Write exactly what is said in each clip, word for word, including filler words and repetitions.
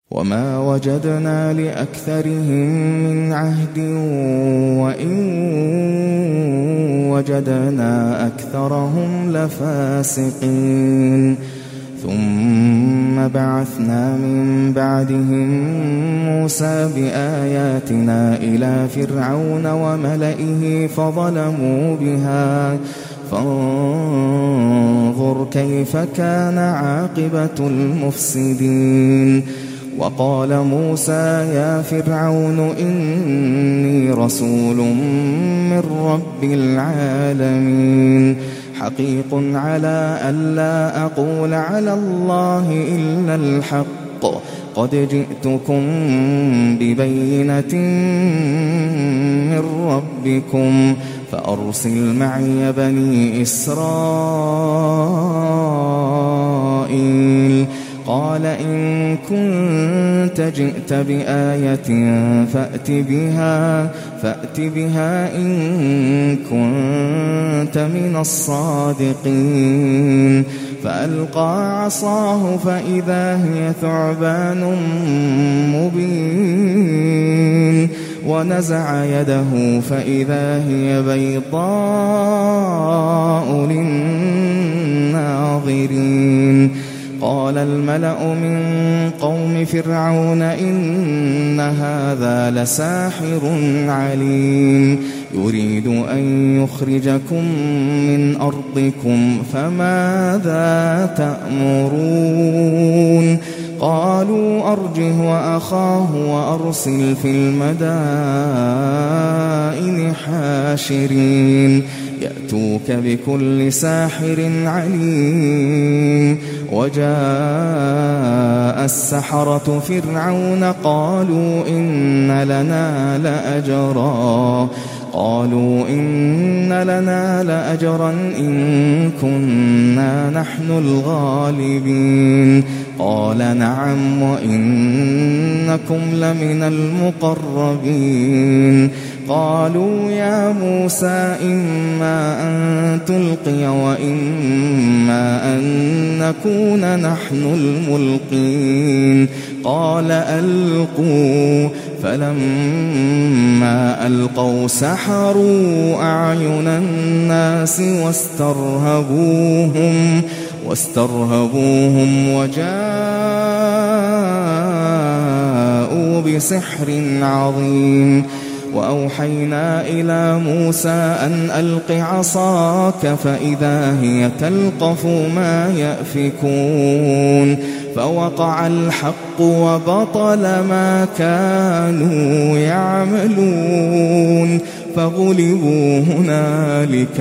وما وجدنا لأكثرهم من عهد وإن وجدنا أكثرهم لفاسقين ثم بعثنا من بعدهم موسى بآياتنا إلى فرعون وملئه فظلموا بها فانظر كيف كان عاقبة المفسدين. وقال موسى يا فرعون إني رسول من رب العالمين حقيق على ألا أقول على الله إلا الحق قد جئتكم ببينة من ربكم فأرسل معي بني إسرائيل. قال إن كنت جئت بآية فأت بها فأت بها إن كنت من الصادقين. فألقى عصاه فإذا هي ثعبان مبين ونزع يده فإذا هي بيضاء للناظرين. قال الملأ من قوم فرعون إن هذا لساحر عليم يريد أن يخرجكم من أرضكم فماذا تأمرون. قالوا أرجه وأخاه وأرسل في المدائن حاشرين يأتوك بكل ساحر عليم. وجاء السحرة فرعون قالوا إن لنا لأجرا قالوا إن لنا لأجرا إن كنا نحن الغالبين. قال نعم وإنكم لمن المقربين. قالوا يا موسى إما أن تلقي وإما أن نكون نحن الملقين. قال ألقوا فلما ألقوا سحروا أعين الناس واسترهبوهم واسترهبوهم وجاءوا بسحر عظيم. وأوحينا إلى موسى أن ألق عصاك فإذا هي تلقف ما يأفكون. فوقع الحق وبطل ما كانوا يعملون فغلبوا هنالك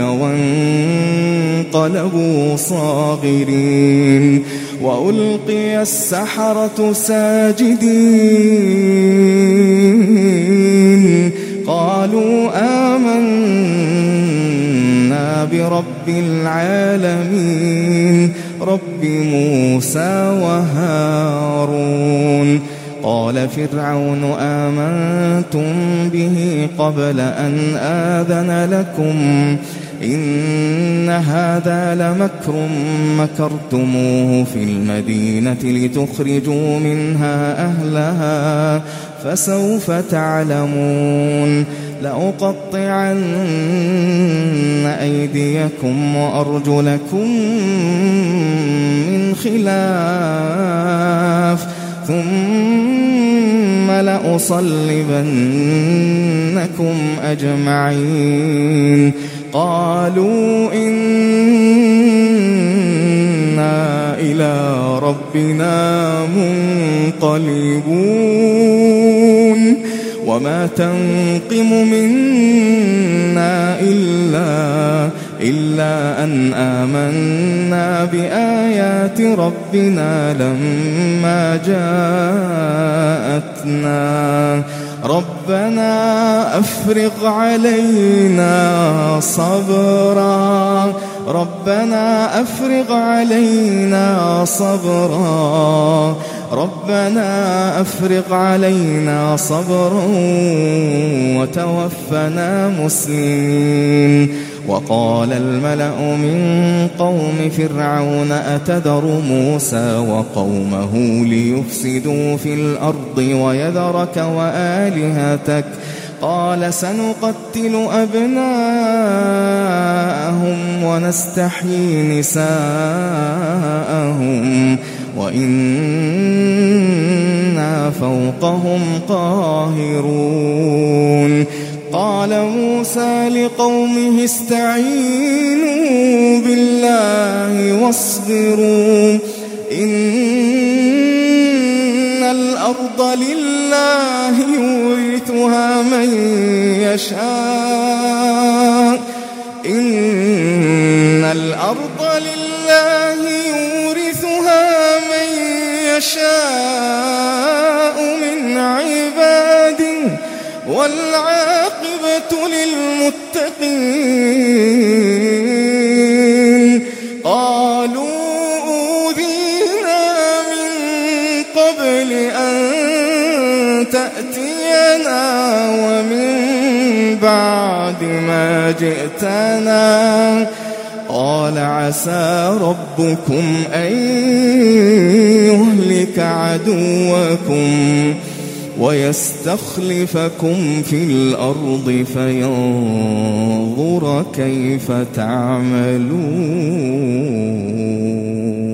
وانقلبوا صاغرين. وألقي السحرة ساجدين قالوا آمنا برب العالمين رب موسى وهارون. قال فرعون آمنتم به قبل أن آذن لكم إن هذا لمكر مكرتموه في المدينة لتخرجوا منها أهلها فسوف تعلمون. لأقطعن أيديكم وأرجلكم من خلاف ثم لأصلبنكم أجمعين. قالوا إنا إلى ربنا منقلبون وما تنقم منا إلا إلا أن آمنا بآيات ربنا لما جاءتنا ربنا أفرغ علينا صبرا ربنا أفرغ علينا صبرا ربنا أفرغ علينا صبرا وتوفنا مسلمين وقال الملأ من قوم فرعون أتذر موسى وقومه ليفسدوا في الأرض ويذرك وآلهتك قال سنقتل أبناءهم ونستحيي نساءهم وإنا فوقهم قاهرون قال موسى لقومه استعينوا بالله واصبروا إن الأرض لله يورثها من يشاء إن الأرض لله يورثها من يشاء من عباده والعاقبة للمتقين قالوا أوذينا من قبل أن تأتينا ومن بعد ما جئتنا قال عسى ربكم أن يهلك عدوكم ويستخلفكم في الأرض فينظر كيف تعملون.